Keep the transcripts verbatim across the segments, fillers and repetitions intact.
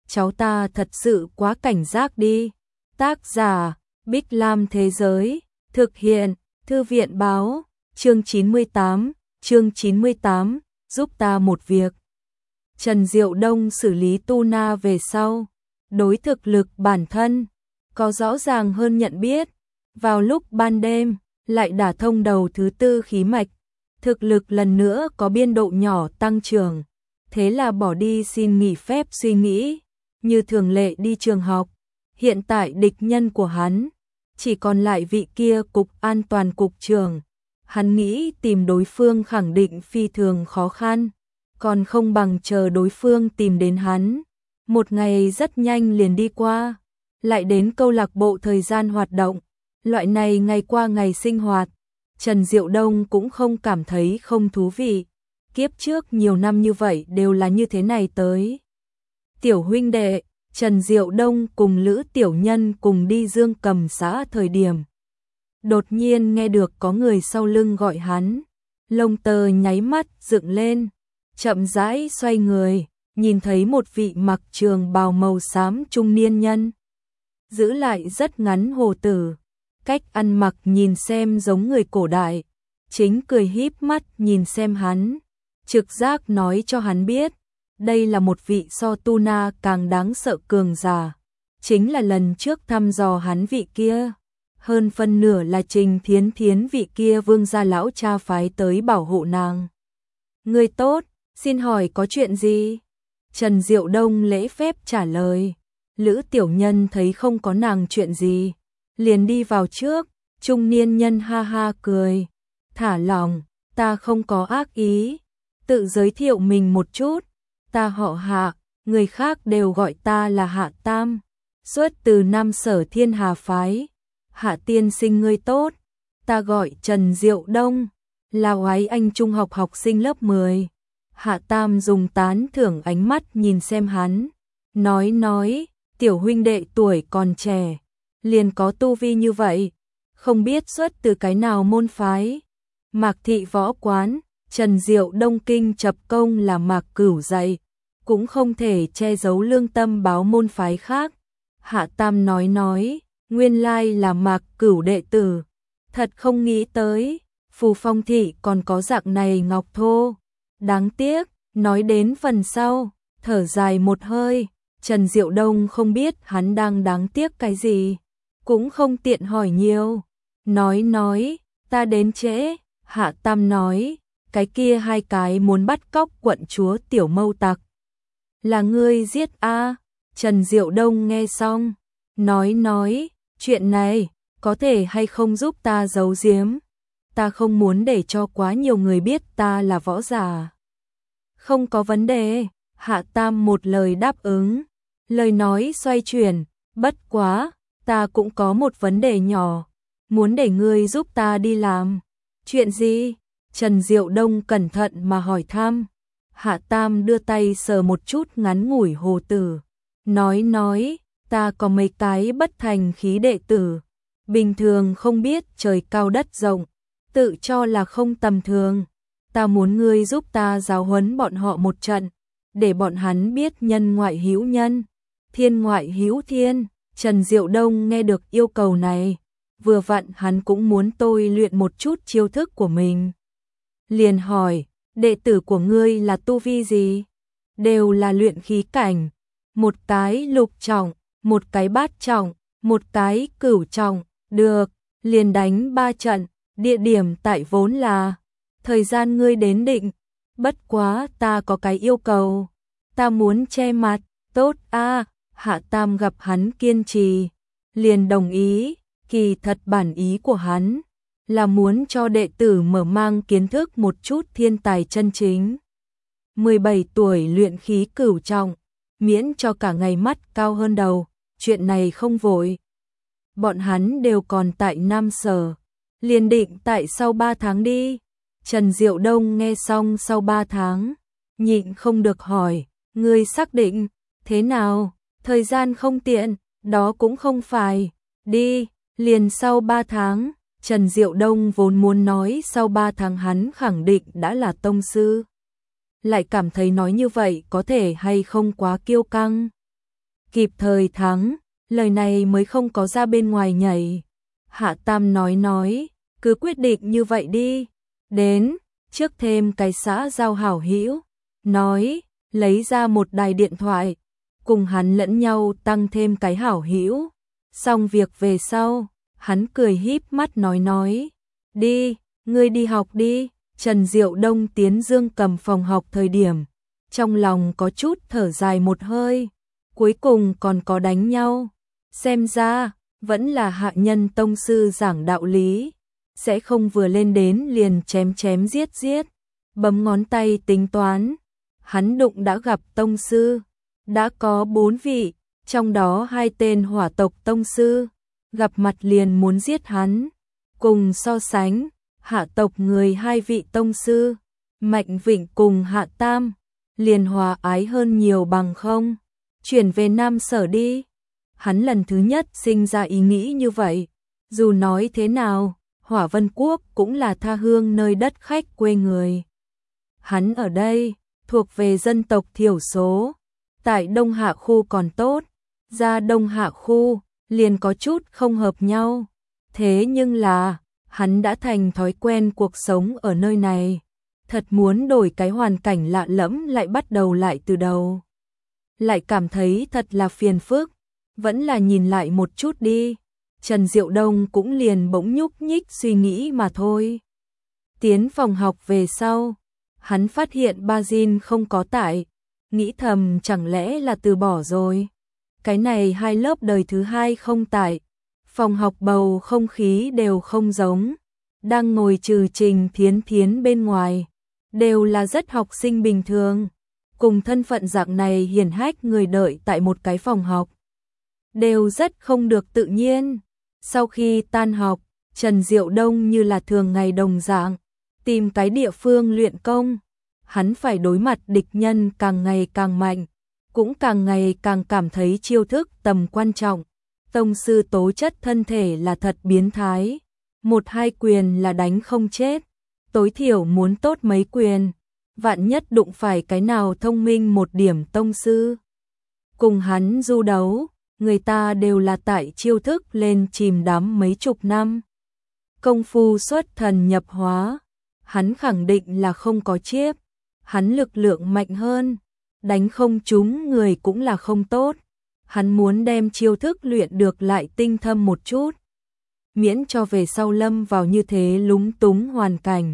cháu ta thật sự quá cảnh giác đi. Tác giả, Bích Lam Thế Giới, thực hiện, Thư viện Báo, chương chín mươi tám, chương chín mươi tám, giúp ta một việc. Trần Diệu Đông xử lý Tuna về sau, đối thực lực bản thân, có rõ ràng hơn nhận biết, vào lúc ban đêm, lại đả thông đầu thứ tư khí mạch, thực lực lần nữa có biên độ nhỏ tăng trưởng, thế là bỏ đi xin nghỉ phép suy nghĩ, như thường lệ đi trường học, hiện tại địch nhân của hắn, chỉ còn lại vị kia cục an toàn cục trưởng, hắn nghĩ tìm đối phương khẳng định phi thường khó khăn, còn không bằng chờ đối phương tìm đến hắn, một ngày rất nhanh liền đi qua, lại đến câu lạc bộ thời gian hoạt động, loại này ngày qua ngày sinh hoạt, Trần Diệu Đông cũng không cảm thấy không thú vị, kiếp trước nhiều năm như vậy đều là như thế này tới. Tiểu huynh đệ, Trần Diệu Đông cùng Lữ Tiểu Nhân cùng đi Dương Cầm xã thời điểm. Đột nhiên nghe được có người sau lưng gọi hắn, lông tơ nháy mắt dựng lên, chậm rãi xoay người, nhìn thấy một vị mặc trường bào màu xám trung niên nhân. Giữ lại rất ngắn hồ tử, cách ăn mặc nhìn xem giống người cổ đại, chính cười híp mắt nhìn xem hắn, trực giác nói cho hắn biết, đây là một vị so Tuna càng đáng sợ cường giả, chính là lần trước thăm dò hắn vị kia, hơn phân nửa là Trình Thiến Thiến vị kia vương gia lão cha phái tới bảo hộ nàng. Người tốt, xin hỏi có chuyện gì? Trần Diệu Đông lễ phép trả lời. Lữ Tiểu Nhân thấy không có nàng chuyện gì, liền đi vào trước, trung niên nhân ha ha cười, thả lòng, ta không có ác ý, tự giới thiệu mình một chút, ta họ Hạ, người khác đều gọi ta là Hạ Tam, xuất từ Nam Sở Thiên Hà phái. Hạ tiên sinh ngươi tốt, ta gọi Trần Diệu Đông, là oái anh trung học học sinh lớp mười. Hạ Tam dùng tán thưởng ánh mắt nhìn xem hắn, nói nói, tiểu huynh đệ tuổi còn trẻ, liền có tu vi như vậy, không biết xuất từ cái nào môn phái. Mạc thị võ quán, Trần Diệu Đông kinh chập công là Mạc Cửu dạy, cũng không thể che giấu lương tâm báo môn phái khác. Hạ Tam nói nói, nguyên lai là Mạc Cửu đệ tử, thật không nghĩ tới, Phù Phong thị còn có dạng này ngọc thô, đáng tiếc, nói đến phần sau, thở dài một hơi, Trần Diệu Đông không biết hắn đang đáng tiếc cái gì, cũng không tiện hỏi nhiều, nói nói, ta đến trễ, Hạ Tam nói, cái kia hai cái muốn bắt cóc quận chúa Tiểu Mâu Tặc. Là ngươi giết a? Trần Diệu Đông nghe xong, nói nói, chuyện này, có thể hay không giúp ta giấu giếm, ta không muốn để cho quá nhiều người biết ta là võ giả. Không có vấn đề, Hạ Tam một lời đáp ứng, lời nói xoay chuyển, bất quá, ta cũng có một vấn đề nhỏ, muốn để ngươi giúp ta đi làm. Chuyện gì? Trần Diệu Đông cẩn thận mà hỏi thăm. Hạ Tam đưa tay sờ một chút ngắn ngủi hồ tử, nói nói, ta có mấy cái bất thành khí đệ tử, bình thường không biết trời cao đất rộng, tự cho là không tầm thường, ta muốn ngươi giúp ta giáo huấn bọn họ một trận, để bọn hắn biết nhân ngoại hữu nhân, thiên ngoại hữu thiên. Trần Diệu Đông nghe được yêu cầu này, vừa vặn hắn cũng muốn tôi luyện một chút chiêu thức của mình. Liền hỏi, đệ tử của ngươi là tu vi gì? Đều là luyện khí cảnh, một cái lục trọng, một cái bát trọng, một cái cửu trọng, được, liền đánh ba trận, địa điểm tại vốn là, thời gian ngươi đến định, bất quá ta có cái yêu cầu, ta muốn che mặt, tốt a. Hạ Tam gặp hắn kiên trì, liền đồng ý, kỳ thật bản ý của hắn là muốn cho đệ tử mở mang kiến thức một chút thiên tài chân chính. mười bảy tuổi luyện khí cửu trọng, miễn cho cả ngày mắt cao hơn đầu, chuyện này không vội. Bọn hắn đều còn tại Nam Sở, liền định tại sau ba tháng đi. Trần Diệu Đông nghe xong sau ba tháng, nhịn không được hỏi, ngươi xác định, thế nào? Thời gian không tiện, đó cũng không phải, đi, liền sau ba tháng, Trần Diệu Đông vốn muốn nói sau ba tháng hắn khẳng định đã là tông sư. Lại cảm thấy nói như vậy có thể hay không quá kiêu căng. kịp thời thắng, lời này mới không có ra bên ngoài nhảy. Hạ Tam nói nói, cứ quyết định như vậy đi. Đến, trước thêm cái xã giao hảo hữu, nói, lấy ra một đài điện thoại, cùng hắn lẫn nhau tăng thêm cái hảo hữu. Xong việc về sau, hắn cười híp mắt nói nói, đi, ngươi đi học đi. Trần Diệu Đông tiến Dương Cầm phòng học thời điểm, trong lòng có chút thở dài một hơi, cuối cùng còn có đánh nhau. Xem ra, vẫn là hạ nhân tông sư giảng đạo lý, sẽ không vừa lên đến liền chém chém giết giết, bấm ngón tay tính toán. Hắn đụng đã gặp tông sư, đã có bốn vị, trong đó hai tên hỏa tộc tông sư, gặp mặt liền muốn giết hắn. Cùng so sánh, hạ tộc người hai vị tông sư, Mạnh Vịnh cùng Hạ Tam, liền hòa ái hơn nhiều bằng không. Chuyển về Nam Sở đi. Hắn lần thứ nhất sinh ra ý nghĩ như vậy. Dù nói thế nào, Hỏa Vân Quốc cũng là tha hương nơi đất khách quê người. Hắn ở đây, thuộc về dân tộc thiểu số. Tại Đông Hạ khu còn tốt, ra Đông Hạ khu, liền có chút không hợp nhau. Thế nhưng là, hắn đã thành thói quen cuộc sống ở nơi này. Thật muốn đổi cái hoàn cảnh lạ lẫm lại bắt đầu lại từ đầu. Lại cảm thấy thật là phiền phức, vẫn là nhìn lại một chút đi. Trần Diệu Đông cũng liền bỗng nhúc nhích suy nghĩ mà thôi. Tiến phòng học về sau, hắn phát hiện ba Jin không có tại, nghĩ thầm chẳng lẽ là từ bỏ rồi. Cái này hai lớp đời thứ hai không tại, phòng học bầu không khí đều không giống. Đang ngồi trừ Trình Thiến Thiến bên ngoài, đều là rất học sinh bình thường, cùng thân phận dạng này hiển hách người đợi tại một cái phòng học, đều rất không được tự nhiên. Sau khi tan học, Trần Diệu Đông như là thường ngày đồng dạng, tìm cái địa phương luyện công. Hắn phải đối mặt địch nhân càng ngày càng mạnh, cũng càng ngày càng cảm thấy chiêu thức tầm quan trọng. Tông sư tố chất thân thể là thật biến thái, một hai quyền là đánh không chết, tối thiểu muốn tốt mấy quyền, vạn nhất đụng phải cái nào thông minh một điểm tông sư. Cùng hắn du đấu, người ta đều là tại chiêu thức lên chìm đắm mấy chục năm. Công phu xuất thần nhập hóa, hắn khẳng định là không có chiếp, hắn lực lượng mạnh hơn, đánh không trúng người cũng là không tốt. Hắn muốn đem chiêu thức luyện được lại tinh thâm một chút, miễn cho về sau lâm vào như thế lúng túng hoàn cảnh.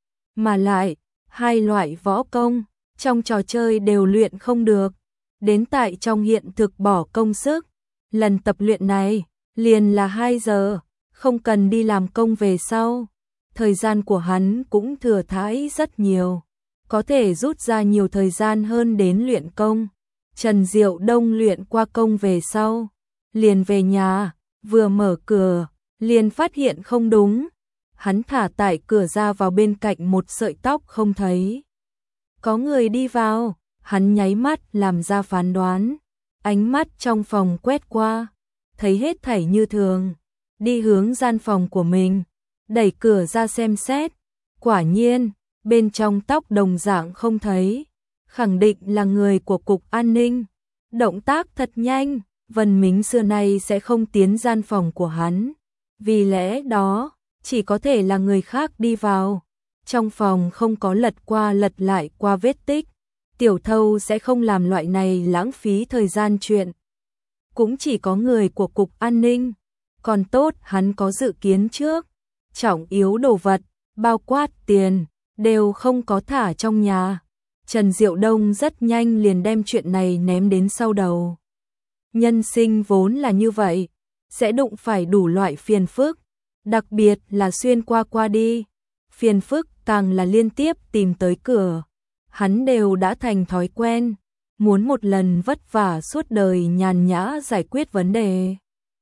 Mà lại, hai loại võ công, trong trò chơi đều luyện không được, đến tại trong hiện thực bỏ công sức. Lần tập luyện này, liền là hai giờ, không cần đi làm công về sau. Thời gian của hắn cũng thừa thãi rất nhiều, có thể rút ra nhiều thời gian hơn đến luyện công. Trần Diệu Đông luyện qua công về sau, liền về nhà, vừa mở cửa, liền phát hiện không đúng. Hắn thả tại cửa ra vào bên cạnh một sợi tóc không thấy. Có người đi vào, hắn nháy mắt làm ra phán đoán, ánh mắt trong phòng quét qua, thấy hết thảy như thường, đi hướng gian phòng của mình, đẩy cửa ra xem xét, quả nhiên, bên trong tóc đồng dạng không thấy. Khẳng định là người của cục an ninh. Động tác thật nhanh, Vân Mính xưa nay sẽ không tiến gian phòng của hắn. Vì lẽ đó, chỉ có thể là người khác đi vào. Trong phòng không có lật qua lật lại qua vết tích. Tiểu thâu sẽ không làm loại này lãng phí thời gian chuyện. Cũng chỉ có người của cục an ninh. Còn tốt hắn có dự kiến trước. Trọng yếu đồ vật, bao quát tiền, đều không có thả trong nhà. Trần Diệu Đông rất nhanh liền đem chuyện này ném đến sau đầu. Nhân sinh vốn là như vậy, sẽ đụng phải đủ loại phiền phức, đặc biệt là xuyên qua qua đi. Phiền phức càng là liên tiếp tìm tới cửa. Hắn đều đã thành thói quen, muốn một lần vất vả suốt đời nhàn nhã giải quyết vấn đề.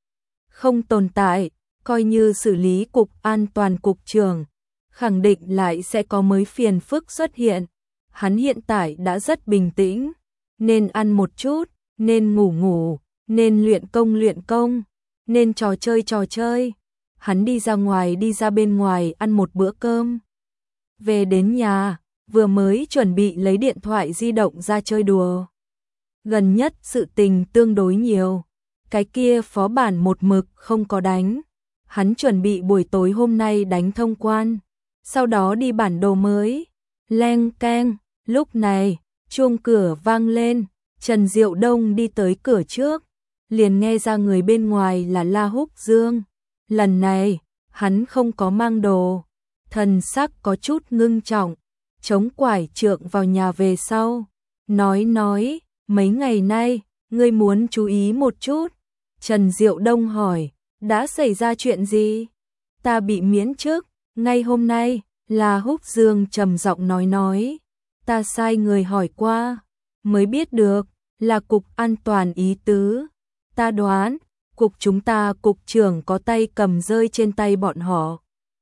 Không tồn tại, coi như xử lý cục an toàn cục trưởng, khẳng định lại sẽ có mới phiền phức xuất hiện. Hắn hiện tại đã rất bình tĩnh, nên ăn một chút, nên ngủ ngủ, nên luyện công luyện công, nên trò chơi trò chơi. Hắn đi ra ngoài đi ra bên ngoài ăn một bữa cơm. Về đến nhà, vừa mới chuẩn bị lấy điện thoại di động ra chơi đùa. gần nhất sự tình tương đối nhiều. Cái kia phó bản một mực không có đánh. Hắn chuẩn bị buổi tối hôm nay đánh thông quan, sau đó đi bản đồ mới. Leng keng, lúc này, chuông cửa vang lên, Trần Diệu Đông đi tới cửa trước, liền nghe ra người bên ngoài là La Húc Dương. Lần này, hắn không có mang đồ, thần sắc có chút ngưng trọng, chống quải trượng vào nhà về sau. Nói nói, mấy ngày nay, ngươi muốn chú ý một chút. Trần Diệu Đông hỏi, đã xảy ra chuyện gì? Ta bị miễn chức, ngay hôm nay, La Húc Dương trầm giọng nói nói. Ta sai người hỏi qua, mới biết được, là cục an toàn ý tứ. Ta đoán, cục chúng ta cục trưởng có tay cầm rơi trên tay bọn họ.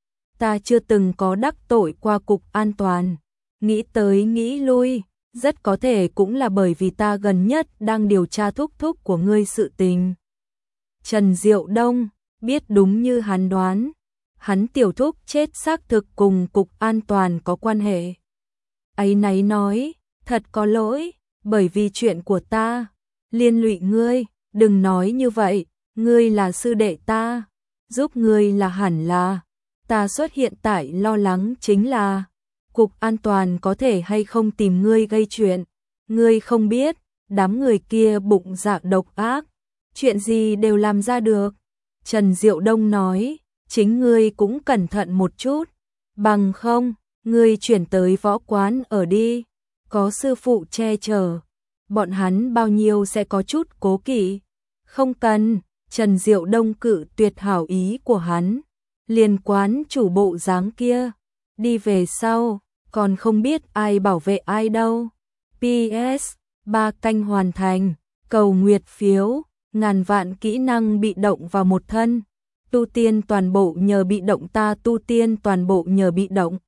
Ta chưa từng có đắc tội qua cục an toàn. Nghĩ tới nghĩ lui, rất có thể cũng là bởi vì ta gần nhất đang điều tra thúc thúc của ngươi sự tình. Trần Diệu Đông biết đúng như hắn đoán, hắn tiểu thúc chết xác thực cùng cục an toàn có quan hệ. Áy náy nói, thật có lỗi, bởi vì chuyện của ta liên lụy ngươi, đừng nói như vậy, ngươi là sư đệ ta, giúp ngươi là hẳn là. Ta xuất hiện tại lo lắng chính là cục an toàn có thể hay không tìm ngươi gây chuyện. Ngươi không biết, đám người kia bụng dạ độc ác, chuyện gì đều làm ra được. Trần Diệu Đông nói, chính ngươi cũng cẩn thận một chút, bằng không, ngươi chuyển tới võ quán ở đi, có sư phụ che chở, bọn hắn bao nhiêu sẽ có chút cố kỵ. Không cần, Trần Diệu Đông cự tuyệt hảo ý của hắn, liền quán chủ bộ dáng kia, đi về sau, còn không biết ai bảo vệ ai đâu. pê ét, ba canh hoàn thành, cầu nguyệt phiếu, ngàn vạn kỹ năng bị động vào một thân, tu tiên toàn bộ nhờ bị động ta tu tiên toàn bộ nhờ bị động.